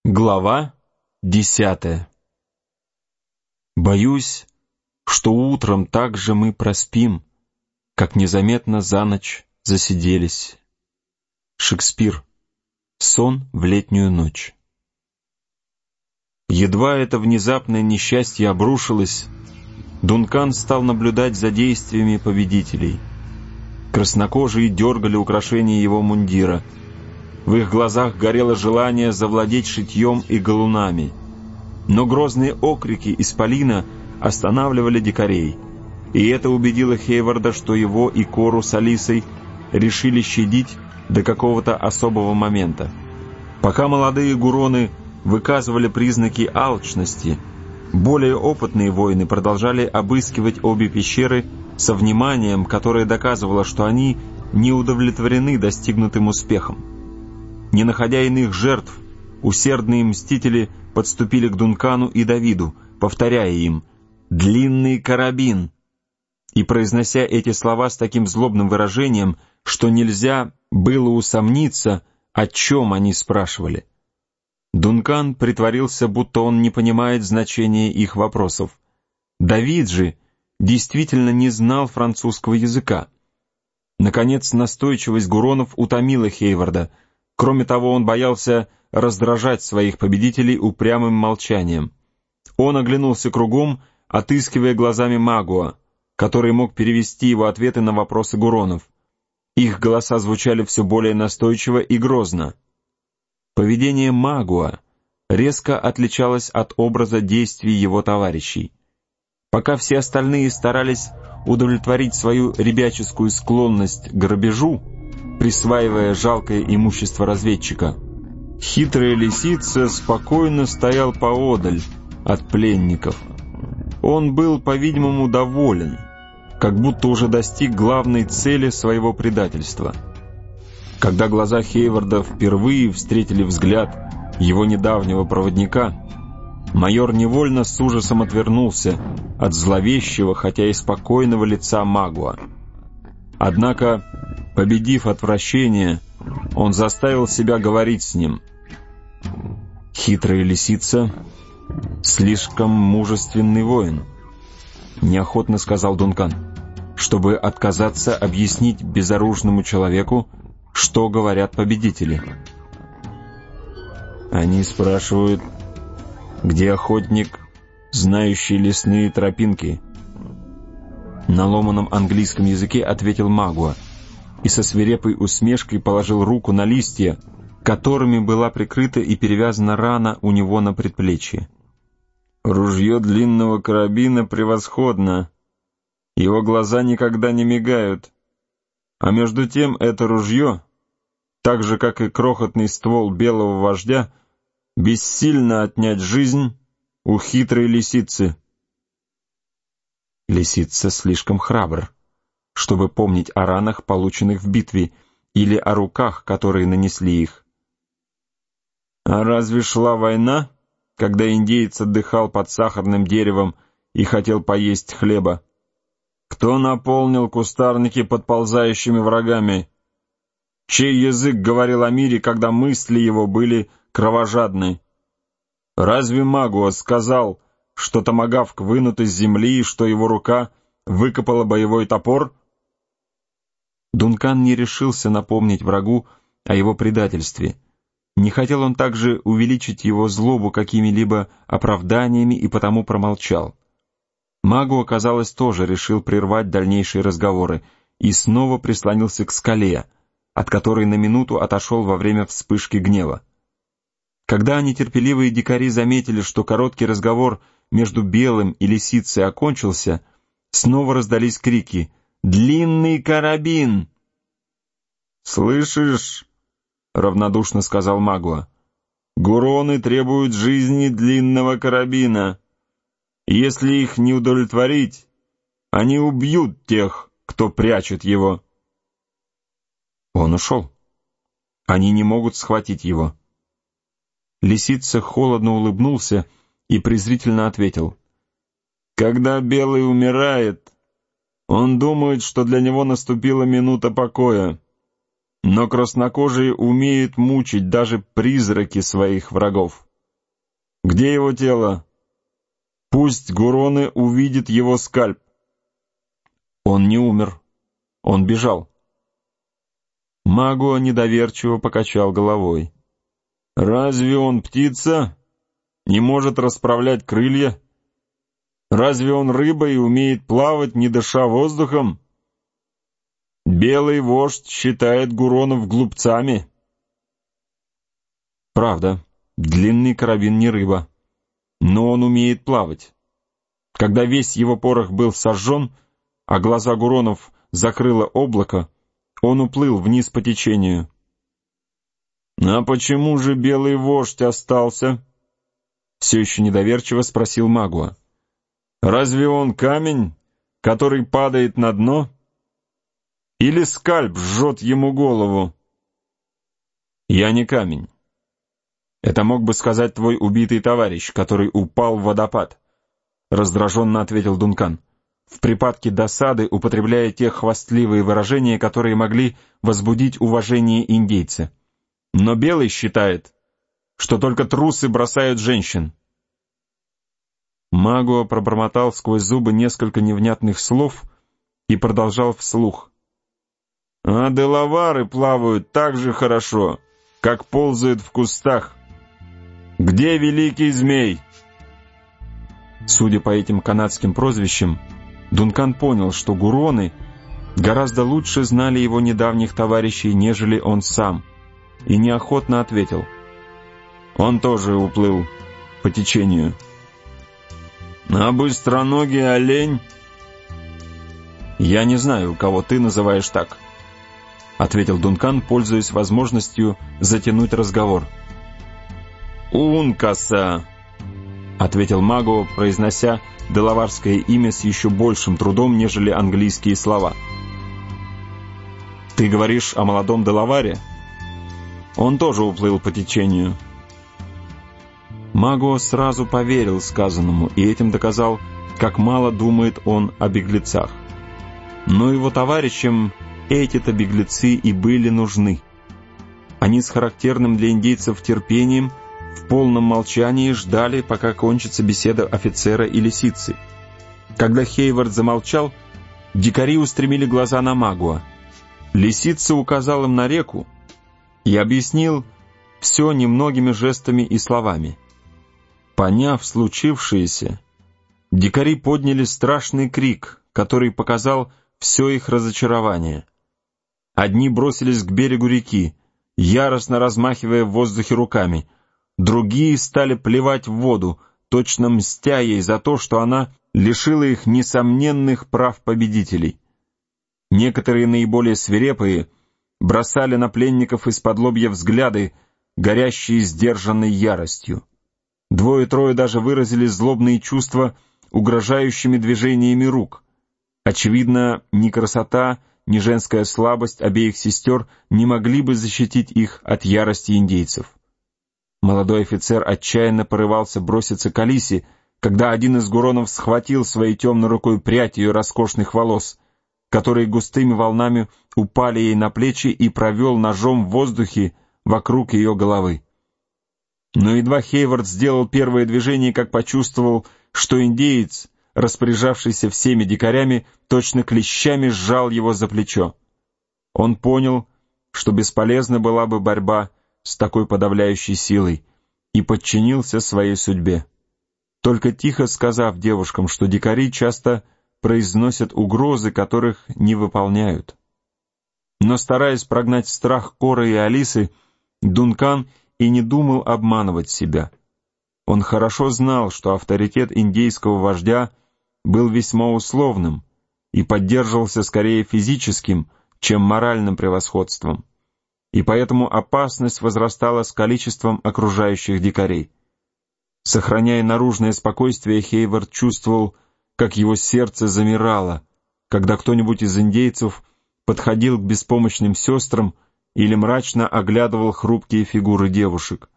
Глава 10. Боюсь, что утром так же мы проспим, как незаметно за ночь засиделись. Шекспир. Сон в летнюю ночь. Едва это внезапное несчастье обрушилось, Дункан стал наблюдать за действиями победителей. Краснокожие дергали украшения его мундира. В их глазах горело желание завладеть шитьем и галунами. Но грозные окрики исполина останавливали дикарей, и это убедило Хейварда, что его и Кору с Алисой решили щадить до какого-то особого момента. Пока молодые гуроны выказывали признаки алчности, более опытные воины продолжали обыскивать обе пещеры со вниманием, которое доказывало, что они не удовлетворены достигнутым успехом. Не находя иных жертв, усердные мстители подступили к Дункану и Давиду, повторяя им «Длинный карабин!» и произнося эти слова с таким злобным выражением, что нельзя было усомниться, о чем они спрашивали. Дункан притворился, будто он не понимает значения их вопросов. Давид же действительно не знал французского языка. Наконец, настойчивость гуронов утомила Хейварда. Кроме того, он боялся раздражать своих победителей упрямым молчанием. Он оглянулся кругом, отыскивая глазами Магуа, который мог перевести его ответы на вопросы гуронов. Их голоса звучали все более настойчиво и грозно. Поведение Магуа резко отличалось от образа действий его товарищей. Пока все остальные старались удовлетворить свою ребяческую склонность к грабежу, присваивая жалкое имущество разведчика, хитрая лисица спокойно стоял поодаль от пленников. Он был, по-видимому, доволен, как будто уже достиг главной цели своего предательства. Когда глаза Хейварда впервые встретили взгляд его недавнего проводника, майор невольно с ужасом отвернулся от зловещего, хотя и спокойного лица Магуа. Однако, победив отвращение, он заставил себя говорить с ним. «Хитрая лисица — слишком мужественный воин», — неохотно сказал Дункан, чтобы отказаться объяснить безоружному человеку, что говорят победители. Они спрашивают, где охотник, знающий лесные тропинки. На ломаном английском языке ответил Магуа и со свирепой усмешкой положил руку на листья, которыми была прикрыта и перевязана рана у него на предплечье. Ружье длинного карабина превосходно. Его глаза никогда не мигают. А между тем это ружье, так же как и крохотный ствол белого вождя, бессильно отнять жизнь у хитрой лисицы. Лисица слишком храбр, чтобы помнить о ранах, полученных в битве, или о руках, которые нанесли их. А разве шла война, когда индеец отдыхал под сахарным деревом и хотел поесть хлеба? Кто наполнил кустарники подползающими врагами? Чей язык говорил о мире, когда мысли его были кровожадны? Разве Магуа сказал, что томагавк вынут из земли и что его рука выкопала боевой топор? Дункан не решился напомнить врагу о его предательстве. Не хотел он также увеличить его злобу какими-либо оправданиями и потому промолчал. Магуа, казалось, тоже решил прервать дальнейшие разговоры и снова прислонился к скале, от которой на минуту отошел во время вспышки гнева. Когда нетерпеливые дикари заметили, что короткий разговор между Белым и Лисицей окончился, снова раздались крики «Длинный карабин!» «Слышишь?» — равнодушно сказал Магуа. «Гуроны требуют жизни длинного карабина. Если их не удовлетворить, они убьют тех, кто прячет его». Он ушел. Они не могут схватить его. Лисица холодно улыбнулся и презрительно ответил: «Когда Белый умирает, он думает, что для него наступила минута покоя. Но краснокожие умеют мучить даже призраки своих врагов. Где его тело? Пусть Гуроны увидит его скальп. Он не умер. Он бежал. Магуа недоверчиво покачал головой. Разве он птица? Не может расправлять крылья? Разве он рыба и умеет плавать, не дыша воздухом? Белый вождь считает Гуронов глупцами. Правда, длинный карабин не рыба, но он умеет плавать. Когда весь его порох был сожжен, а глаза Гуронов закрыло облако, он уплыл вниз по течению. «А почему же белый вождь остался?» Все еще недоверчиво спросил Магуа. «Разве он камень, который падает на дно? Или скальп жжет ему голову?» «Я не камень. Это мог бы сказать твой убитый товарищ, который упал в водопад», раздраженно ответил Дункан, в припадке досады употребляя те хвастливые выражения, которые могли возбудить уважение индейца. «Но Белый считает, что только трусы бросают женщин». Магуа пробормотал сквозь зубы несколько невнятных слов и продолжал вслух. «А делавары плавают так же хорошо, как ползают в кустах. Где великий змей?» Судя по этим канадским прозвищам, Дункан понял, что Гуроны гораздо лучше знали его недавних товарищей, нежели он сам, и неохотно ответил. «Он тоже уплыл по течению». «А быстроногий олень?» «Я не знаю, кого ты называешь так», — ответил Дункан, пользуясь возможностью затянуть разговор. «Ункаса», — ответил Магуа, произнося делаварское имя с еще большим трудом, нежели английские слова. «Ты говоришь о молодом делаваре? Он тоже уплыл по течению». Магуа сразу поверил сказанному и этим доказал, как мало думает он о беглецах. Но его товарищам эти-то беглецы и были нужны. Они с характерным для индейцев терпением в полном молчании ждали, пока кончится беседа офицера и лисицы. Когда Хейвард замолчал, дикари устремили глаза на Магуа. Лисица указал им на реку и объяснил все немногими жестами и словами. Поняв случившееся, дикари подняли страшный крик, который показал все их разочарование. Одни бросились к берегу реки, яростно размахивая в воздухе руками, другие стали плевать в воду, точно мстя ей за то, что она лишила их несомненных прав победителей. Некоторые наиболее свирепые бросали на пленников исподлобья взгляды, горящие сдержанной яростью. Двое-трое даже выразили злобные чувства угрожающими движениями рук. Очевидно, ни красота, ни женская слабость обеих сестер не могли бы защитить их от ярости индейцев. Молодой офицер отчаянно порывался броситься к Алисе, когда один из Гуронов схватил своей темной рукой прядь ее роскошных волос, которые густыми волнами упали ей на плечи, и провел ножом в воздухе вокруг ее головы. Но едва Хейвард сделал первое движение, как почувствовал, что индеец, распоряжавшийся всеми дикарями, точно клещами сжал его за плечо. Он понял, что бесполезна была бы борьба с такой подавляющей силой, и подчинился своей судьбе. Только тихо сказав девушкам, что дикари часто произносят угрозы, которых не выполняют. Но стараясь прогнать страх Кора и Алисы, Дункан и не думал обманывать себя. Он хорошо знал, что авторитет индейского вождя был весьма условным и поддерживался скорее физическим, чем моральным превосходством, и поэтому опасность возрастала с количеством окружающих дикарей. Сохраняя наружное спокойствие, Хейвард чувствовал, как его сердце замирало, когда кто-нибудь из индейцев подходил к беспомощным сестрам или мрачно оглядывал хрупкие фигуры девушек.